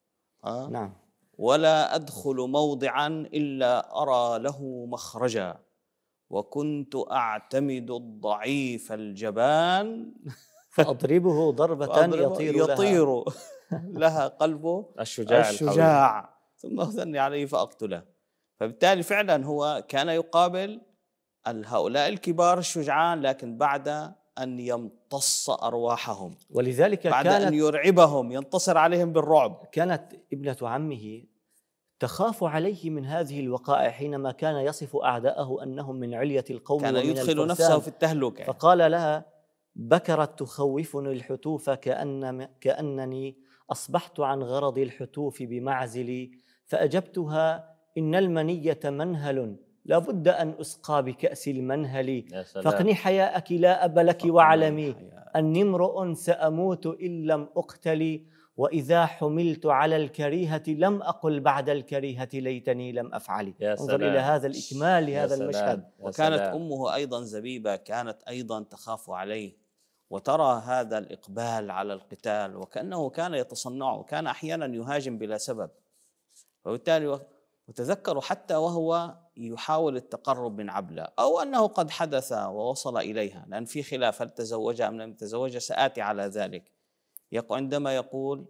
آه؟ نعم. ولا أدخل موضعا إلا أرى له مخرجا، وكنت أعتمد الضعيف الجبان فأضربه ضربة فأضربه يطير لها يطير لها قلبه الشجاع القوي. الشجاع ثم أثني عليه فأقتله. فبالتالي فعلا هو كان يقابل هؤلاء الكبار الشجعان، لكن بعد أن يمتص أرواحهم، ولذلك بعد كانت أن يرعبهم، ينتصر عليهم بالرعب. كانت ابنة عمه تخاف عليه من هذه الوقائع حينما كان يصف أعداءه أنهم من علية القوم كان ومن يدخل نفسه الفرسان. في التهلكة. فقال لها: بكرت تخوفني الحتوف كأن كأنني أصبحت عن غرض الحتوف بمعزلي، فأجبتها: إن المنية منهل لا بد أن أسقى بكأس المنهل، فاقني حياءك لا أب لك واعلمي أني امرؤ سأموت إن لم أقتل، وإذا حملت على الكريهة لم أقل بعد الكريهة ليتني لم أفعل. انظر إلى هذا الإكمال لهذا المشهد. وكانت أمه أيضا زبيبة، كانت أيضا تخاف عليه وترى هذا الإقبال على القتال، وكأنه كان يتصنع، وكان أحيانا يهاجم بلا سبب. وبالتالي وتذكروا حتى وهو يحاول التقرب من عبلة، أو أنه قد حدث ووصل إليها، لأن في خلاف هل تزوجها أم لم يتزوجها، سآتي على ذلك. عندما يقول: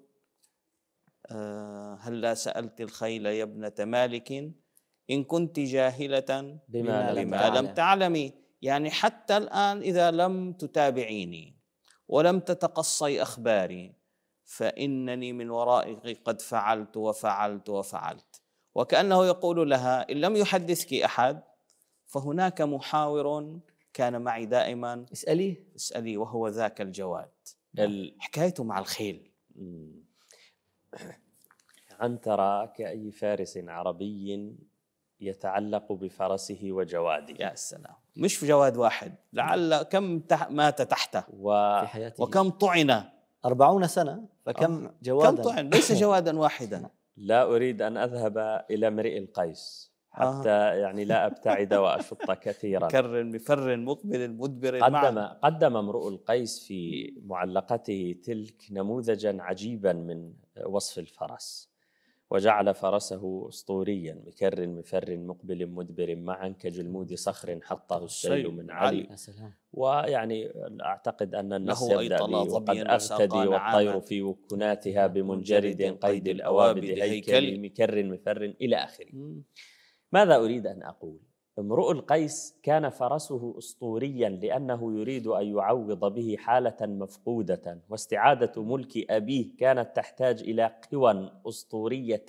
هلا سألت الخيل يا ابنة مالك إن كنت جاهلة بما, بما لم تعلمي. يعني حتى الآن إذا لم تتابعيني ولم تتقصي أخباري فإنني من ورائك قد فعلت وفعلت وفعلت. وكأنه يقول لها: إن لم يحدثك أحد فهناك محاور كان معي دائما، اسأليه اسألي، وهو ذاك الجواد. حكايته مع الخيل. عنترة كأي فارس عربي يتعلق بفرسه وجواده. يا سلام، مش في جواد واحد، لعل كم تح مات تحته و... في حياته، وكم طعن. أربعون سنة، فكم أه. جوادا، كم طعن، ليس جوادا واحدا. لا أريد أن أذهب إلى امرئ القيس حتى آه. يعني لا أبتعد وأشط كثيرا. كر مفر مقبل مدبر. قدم قدم امرؤ القيس في معلقته تلك نموذجا عجيبا من وصف الفرس، وجعل فرسه أسطوريا: مكر مفر مقبل مدبر معا كجلمود صخر حطه السيل من علي. ويعني أعتقد أن النص يبدأ بي: وقد أغتدي والطير في وكناتها بمنجرد قيد الأوابد هيكل مكر مفر إلى آخره. ماذا أريد أن أقول؟ امرؤ القيس كان فرسه أسطوريا لأنه يريد أن يعوض به حالة مفقودة، واستعادة ملك أبيه كانت تحتاج إلى قوى أسطورية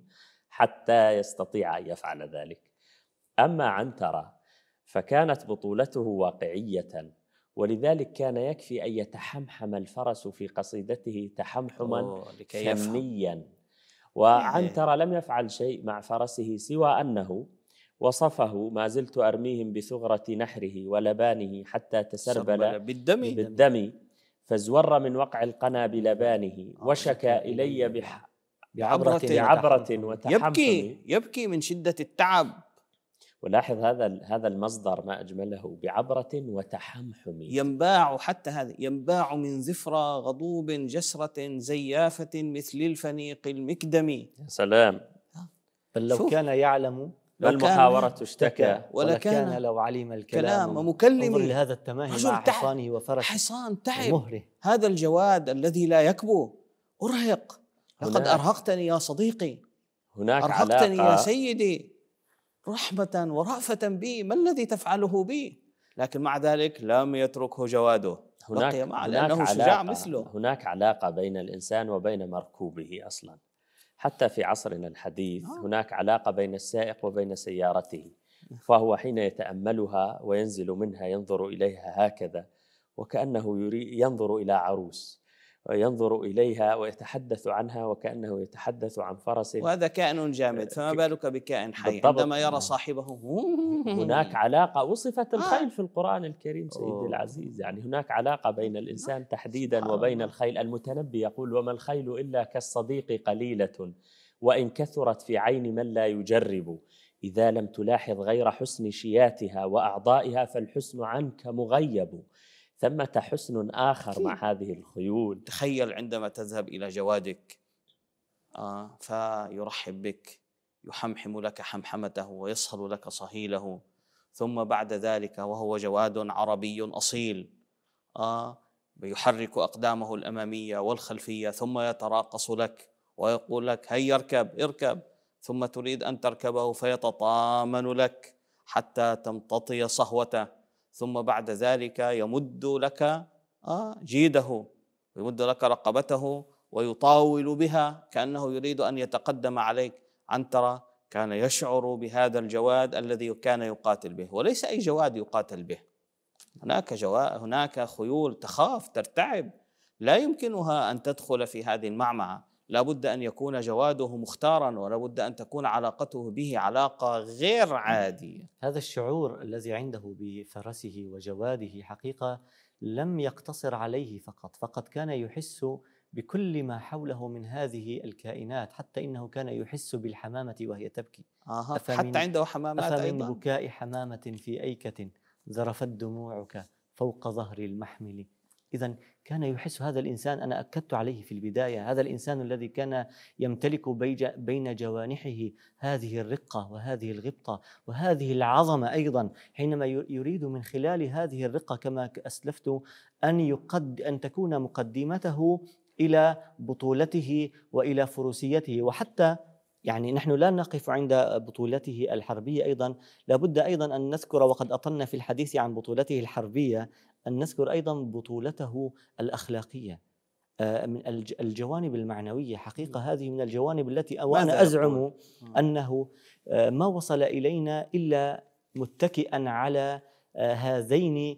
حتى يستطيع أن يفعل ذلك. أما عنترة فكانت بطولته واقعية، ولذلك كان يكفي أن يتحمحم الفرس في قصيدته تحمحما فنيا. وعنترة لم يفعل شيء مع فرسه سوى أنه وصفه: ما زلت أرميهم بثغرة نحره ولبانه حتى تسربل بالدم, بالدم فازور من وقع القنا بلبانه، وشكى إلي بح بعبرة, بعبرة وتحمحم. يبكي يبكي من شدة التعب. ولاحظ هذا هذا المصدر ما أجمله: بعبرة وتحمحم. ينباع، حتى هذا ينباع من زفرة غضوب جسرة زيافة مثل الفنيق المكدم. يا سلام. بل لو كان يعلم المحاورة اشتكى ولكان لو علم الكلام مكلم. انظر لهذا التماهي مع حصانه وفرسه. حصان تعب ومهره. هذا الجواد الذي لا يكبو أرهق. لقد أرهقتني يا صديقي، هناك أرهقتني علاقة يا سيدي، رحمة ورأفة بي، ما الذي تفعله بي؟ لكن مع ذلك لم يتركه جواده، هناك بقي معه هناك لأنه شجاع مثله. هناك علاقة بين الإنسان وبين مركوبه أصلاً. حتى في عصرنا الحديث هناك علاقة بين السائق وبين سيارته، فهو حين يتأملها وينزل منها ينظر إليها هكذا وكأنه يريد ينظر إلى عروس، وينظر إليها ويتحدث عنها وكأنه يتحدث عن فرس. وهذا كائن جامد، فما بالك بكائن حي عندما يرى صاحبه. هناك علاقة وصفت الخيل في القرآن الكريم سيدي العزيز، يعني هناك علاقة بين الإنسان تحديدا وبين الخيل. المتنبي يقول: وما الخيل إلا كالصديق قليلة وإن كثرت في عين من لا يجرب، إذا لم تلاحظ غير حسن شياتها وأعضائها فالحسن عنك مغيب. ثمة حسن آخر مع هذه الخيول. تخيل عندما تذهب إلى جوادك آه فيرحب بك، يحمحم لك حمحمته ويصهل لك صهيله، ثم بعد ذلك وهو جواد عربي أصيل آه يحرك أقدامه الأمامية والخلفية، ثم يتراقص لك ويقول لك هيا اركب اركب، ثم تريد أن تركبه فيتطامن لك حتى تمتطي صهوته، ثم بعد ذلك يمد لك آه جيده ويمد لك رقبته ويطاول بها كأنه يريد أن يتقدم عليك. عنترة كان يشعر بهذا الجواد الذي كان يقاتل به، وليس أي جواد يقاتل به، هناك جواد هناك خيول تخاف ترتعب لا يمكنها أن تدخل في هذه المعمعة، لا بد أن يكون جواده مختارا، ولا بد أن تكون علاقته به علاقة غير عادية. هذا الشعور الذي عنده بفرسه وجواده حقيقة لم يقتصر عليه فقط، فقط كان يحس بكل ما حوله من هذه الكائنات، حتى إنه كان يحس بالحمامة وهي تبكي. آه. حتى عنده حمامات أفمن أيضا. بكاء حمامة في أيكة ذرفت دموعك فوق ظهر المحمل. إذن كان يحس هذا الإنسان، أنا أكدت عليه في البداية، هذا الإنسان الذي كان يمتلك بين جوانحه هذه الرقة وهذه الغبطة وهذه العظمة أيضا، حينما يريد من خلال هذه الرقة كما أسلفت أن يقد أن تكون مقدمته إلى بطولته وإلى فروسيته. وحتى يعني نحن لا نقف عند بطولته الحربية، أيضا لابد أيضا أن نذكر، وقد أطلنا في الحديث عن بطولته الحربية، أن نذكر أيضا بطولته الأخلاقية من الجوانب المعنوية. حقيقة هذه من الجوانب التي وأنا أزعم أنه ما وصل إلينا إلا متكئا على هذين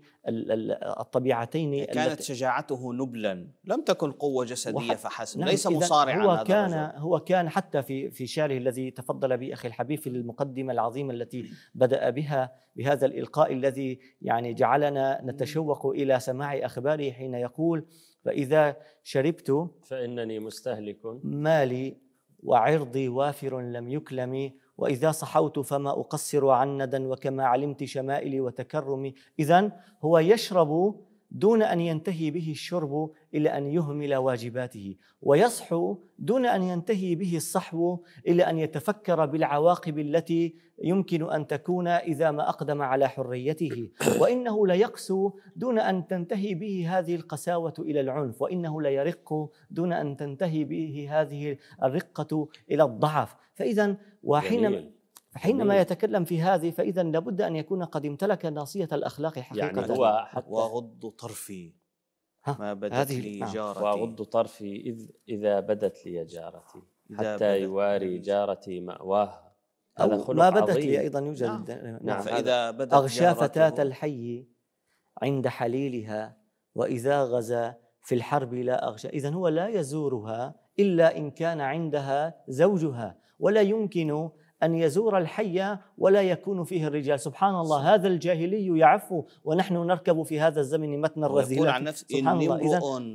الطبيعتين. كانت شجاعته نبلا، لم تكن قوة جسدية فحسب، نعم، ليس مصارعا. هو هذا كان الرجل. هو كان حتى في في شعره الذي تفضل به أخي الحبيب في المقدمة العظيمة التي بدأ بها بهذا الإلقاء الذي يعني جعلنا نتشوق إلى سماع أخباره، حين يقول: فإذا شربت فإنني مستهلك مالي وعرضي وافر لم يكلم، وإذا صحوت فما أقصر عن ندى وكما علمت شمائلي وتكرمي. إذن هو يشرب دون أن ينتهي به الشرب إلى أن يهمل واجباته، ويصحو دون أن ينتهي به الصحو إلى أن يتفكر بالعواقب التي يمكن أن تكون إذا ما أقدم على حريته، وإنه ليقسو دون أن تنتهي به هذه القساوة إلى العنف، وإنه ليرق دون أن تنتهي به هذه الرقة إلى الضعف. فإذا وحينما حينما يتكلم في هذه فإذا لابد أن يكون قد امتلك ناصية الأخلاق حقيقة. يعني هو وغض طرفي ما بدت لي جارتي، وغض طرفي إذ إذا بدت لي جارتي حتى يواري جارتي مأواها. هذا خلق ما بدت عظيم. لي أيضا يوجد. نعم. نعم. فإذا بدت أغشى فتاة الحي عند حليلها وإذا غزا في الحرب لا أغشى. إذن هو لا يزورها إلا إن كان عندها زوجها، ولا يمكن أن يزور الحي ولا يكون فيه الرجال. سبحان الله، هذا الجاهلي يعفو ونحن نركب في هذا الزمن متن الرذيلة. ويقول عن نفسه: إني امرؤ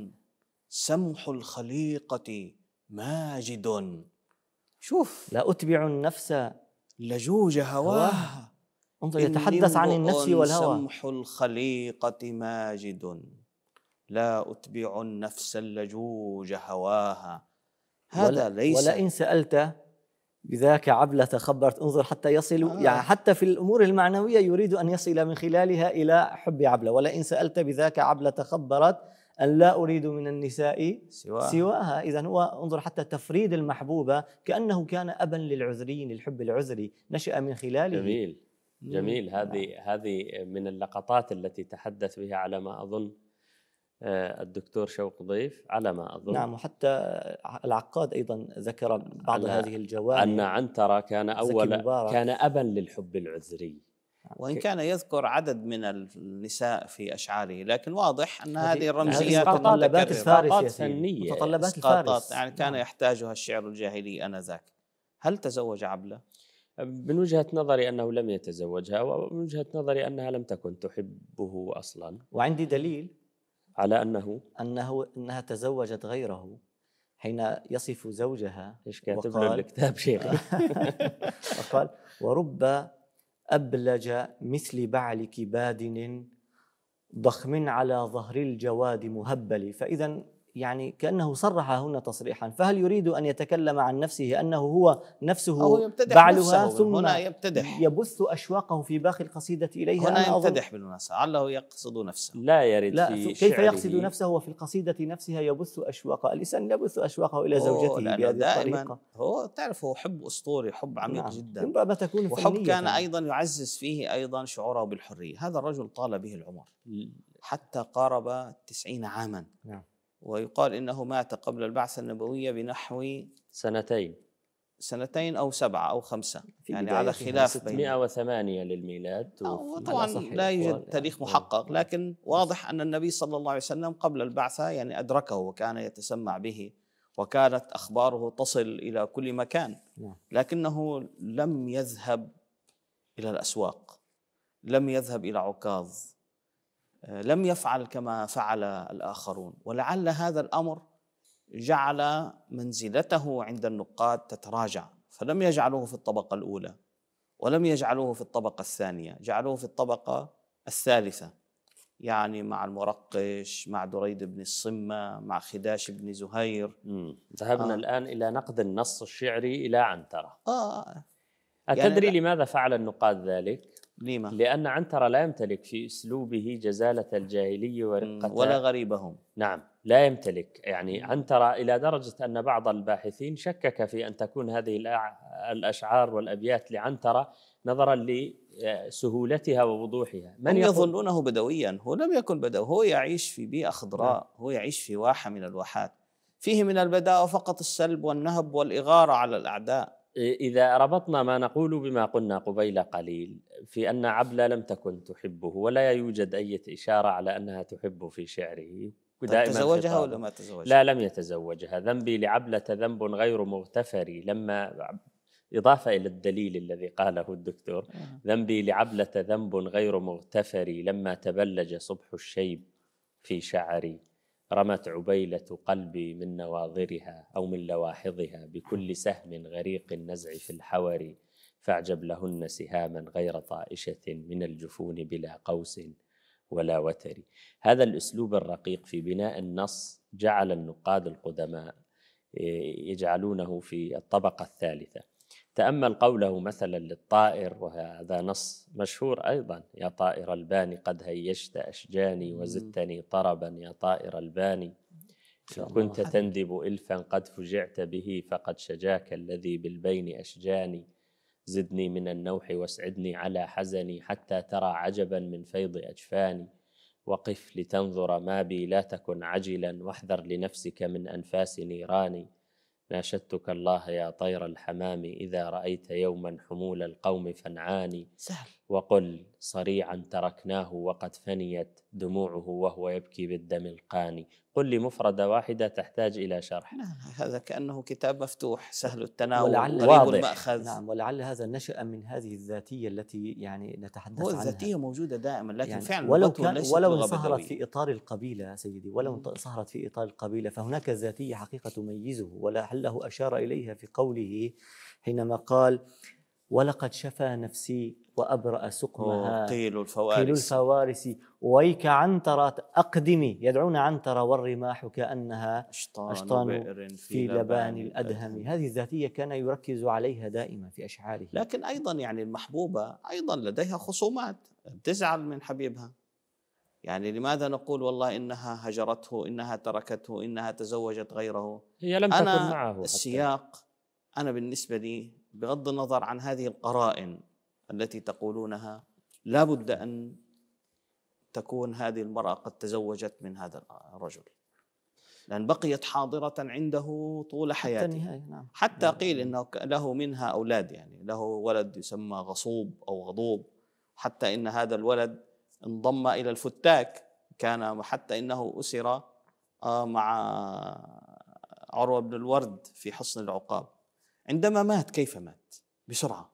سمح الخليقة ماجد. شوف، لا أتبع النفس لجوج هواها. انظر، يتحدث عن النفس والهوى. سمح الخليقة ماجد لا أتبع النفس اللجوج هواها. هذا ولا ليس ولئن سألت بذاك عبلة خبرت. انظر حتى يصل آه. يعني حتى في الأمور المعنوية يريد أن يصل من خلالها إلى حب عبلة. ولئن سألت بذاك عبلة خبرت أن لا أريد من النساء سواها, سواها. إذن هو انظر حتى تفريد المحبوبة كأنه كان أبا للعذرين، للحب العذري، نشأ من خلاله. جميل جميل. هذه هذه من اللقطات التي تحدث بها على ما أظن الدكتور شوق ضيف، على ما أظن. نعم، وحتى العقاد أيضا ذكر بعض هذه الجوانب، أن عنترة كان أولا كان أبا للحب العذري، وإن كان يذكر عدد من النساء في أشعاره، لكن واضح أن هذه الرمزيات متطلبات الفارس فنية، متطلبات الفارس يعني كان يحتاجها الشعر الجاهلي آنذاك. هل تزوج عبلة؟ من وجهة نظري أنه لم يتزوجها، ومن وجهة نظري أنها لم تكن تحبه أصلا. وعندي دليل على أنه أنه أنها تزوجت غيره حين يصف زوجها. إيش كاتب له الكتاب شيخ؟ وقال: ورب أبلج مثل بعلك بادن ضخم على ظهر الجواد مهبل. فإذا يعني كأنه صرح هنا تصريحا، فهل يريد أن يتكلم عن نفسه أنه هو نفسه أو يمتدح بعلها نفسه، ثم هنا يمتدح يبث أشواقه في باقي القصيدة إليها؟ هنا أنا أظن يمتدح بالمناسبة، لعله يقصد نفسه. لا يرد لا، في كيف شعره. يقصد نفسه وفي القصيدة نفسها يبث أشواقه؟ الإنسان يبث أشواقه إلى زوجته بهذه دائما الطريقة. هو تعرف هو حب أسطوري، حب عميق نعم. جدا، ربما تكون وحب فنية. كان أيضا يعزز فيه أيضا شعوره بالحرية. هذا الرجل طال به العمر حتى قارب تسعين عاما. نعم. ويقال إنه مات قبل البعثة النبوية بنحو سنتين سنتين أو سبعة أو خمسة، يعني على بدايتها خلاف ستمائة وثمانية للميلاد. طبعا لا يوجد تاريخ محقق، لكن واضح أن النبي صلى الله عليه وسلم قبل البعثة يعني أدركه وكان يتسمع به، وكانت أخباره تصل إلى كل مكان، لكنه لم يذهب إلى الأسواق، لم يذهب إلى عكاظ، لم يفعل كما فعل الآخرون. ولعل هذا الأمر جعل منزلته عند النقاد تتراجع، فلم يجعلوه في الطبقة الأولى ولم يجعلوه في الطبقة الثانية، جعلوه في الطبقة الثالثة، يعني مع المرقش، مع دريد بن الصمة، مع خداش بن زهير. ذهبنا آه. الآن إلى نقد النص الشعري إلى عنترة. آه. أتدري يعني لماذا فعل النقاد ذلك؟ لما؟ لأن عنترة لا يمتلك في أسلوبه جزالة الجاهلي ورقة ولا غريبهم. نعم، لا يمتلك. يعني عنترة إلى درجة أن بعض الباحثين شكك في أن تكون هذه الأشعار والأبيات لعنترة نظرا لسهولتها ووضوحها. من يظنونه بدويا، هو لم يكن بدوي، هو يعيش في بيئة خضراء. نعم. هو يعيش في واحة من الواحات فيه من البداءة فقط السلب والنهب والإغارة على الأعداء. إذا ربطنا ما نقول بما قلنا قبيل قليل في أن عبلة لم تكن تحبه ولا يوجد أي إشارة على أنها تحبه في شعره، تزوجها ولا ما تزوجها؟ لا، لم يتزوجها. ذنبي لعبلة ذنب غير مغتفر، لما إضافة إلى الدليل الذي قاله الدكتور. ذنبي لعبلة ذنب غير مغتفر، لما تبلج صبح الشيب في شعري، رمت عبيلة قلبي من نواظرها أو من لواحظها، بكل سهم غريق النزع في الحور، فاعجب لهن سهاما غير طائشة من الجفون بلا قوس ولا وتر. هذا الأسلوب الرقيق في بناء النص جعل النقاد القدماء يجعلونه في الطبقة الثالثة. تأمل قوله مثلا للطائر، وهذا نص مشهور أيضا: يا طائر الباني قد هيجت أشجاني، وزدتني طربا يا طائر الباني، كنت تندب إلفا قد فجعت به، فقد شجاك الذي بالبين أشجاني، زدني من النوح واسعدني على حزني، حتى ترى عجبا من فيض أجفاني، وقف لتنظر ما بي لا تكن عجلا، واحذر لنفسك من أنفاس نيراني، ناشدتك الله يا طير الحمام إذا رأيت يوما حمول القوم فانعاني، سهل. وقل صريعا تركناه وقد فنيت دموعه وهو يبكي بالدم القاني. قل لي مفردة واحدة تحتاج إلى شرح. نعم، هذا كأنه كتاب مفتوح سهل التناول قريب المأخذ. نعم، ولعل هذا نشأ من هذه الذاتية التي يعني نتحدث عنها. هو الذاتية موجودة دائما، لكن يعني فعلا ولو كان ولو انصهرت في إطار القبيلة سيدي، ولو انصهرت في إطار القبيلة، فهناك ذاتية حقيقة تميزه، ولعله أشار إليها في قوله حينما قال: ولقد شفى نفسي وأبرأ سقمها قيل الفوارس, قيل الفوارس ويك عنترة أقدمي، يدعون عنترة والرماح كأنها أشطان, أشطان بئر في, في لبان الأدهم. هذه الذاتية كان يركز عليها دائما في أشعاره. لكن أيضا يعني المحبوبة أيضا لديها خصومات، تزعل من حبيبها. يعني لماذا نقول والله إنها هجرته، إنها تركته، إنها تزوجت غيره؟ هي لم تكن معه. السياق أنا بالنسبة لي بغض النظر عن هذه القرائن التي تقولونها، لا بد أن تكون هذه المرأة قد تزوجت من هذا الرجل، لأن بقيت حاضرة عنده طول حياته حتى, نعم. حتى قيل إنه له منها أولاد، يعني له ولد يسمى غصوب أو غضوب، حتى إن هذا الولد انضم إلى الفتاك، كان حتى إنه أسر مع عروة بن الورد في حصن العقاب. عندما مات كيف مات؟ بسرعة.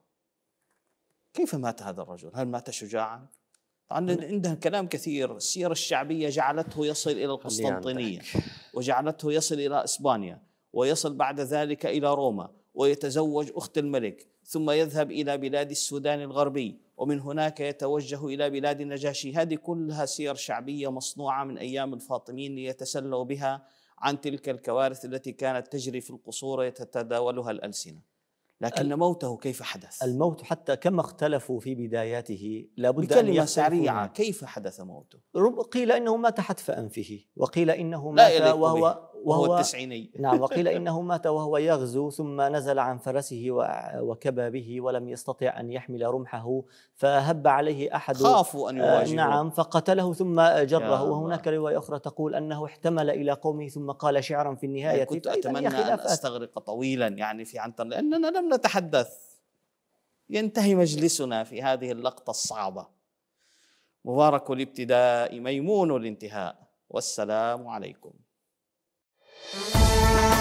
كيف مات هذا الرجل؟ هل مات شجاعا؟ عندنا كلام كثير. السيرة الشعبية جعلته يصل إلى القسطنطينية، وجعلته يصل إلى إسبانيا، ويصل بعد ذلك إلى روما، ويتزوج أخت الملك، ثم يذهب إلى بلاد السودان الغربي، ومن هناك يتوجه إلى بلاد النجاشي. هذه كلها سير شعبية مصنوعة من أيام الفاطميين ليتسلوا بها عن تلك الكوارث التي كانت تجري في القصور يتداولها الألسنة. لكن موته كيف حدث؟ الموت حتى كما اختلفوا في بداياته لابد أن بكلمة يختلفوا. سريعة، كيف حدث موته؟ رب- قيل إنه مات حتف أنفه، وقيل إنه لا مات يليق وهو به، وهو وهو التسعيني. نعم، وقيل إنه مات وهو يغزو ثم نزل عن فرسه و- وكبى به ولم يستطع أن يحمل رمحه، فهب عليه أحد خافوا أن آه يواجهوه. نعم فقتله ثم جره. يا وهناك رواية أخرى تقول أنه احتمل إلى قومه ثم قال شعرا في النهاية. كنت فإذا هي أتمنى أن خلافات. أستغرق طويلا يعني في عنتر، لأننا لم نتحدث. ينتهي مجلسنا في هذه اللقطة الصعبة. مبارك الابتداء، ميمون الانتهاء، والسلام عليكم.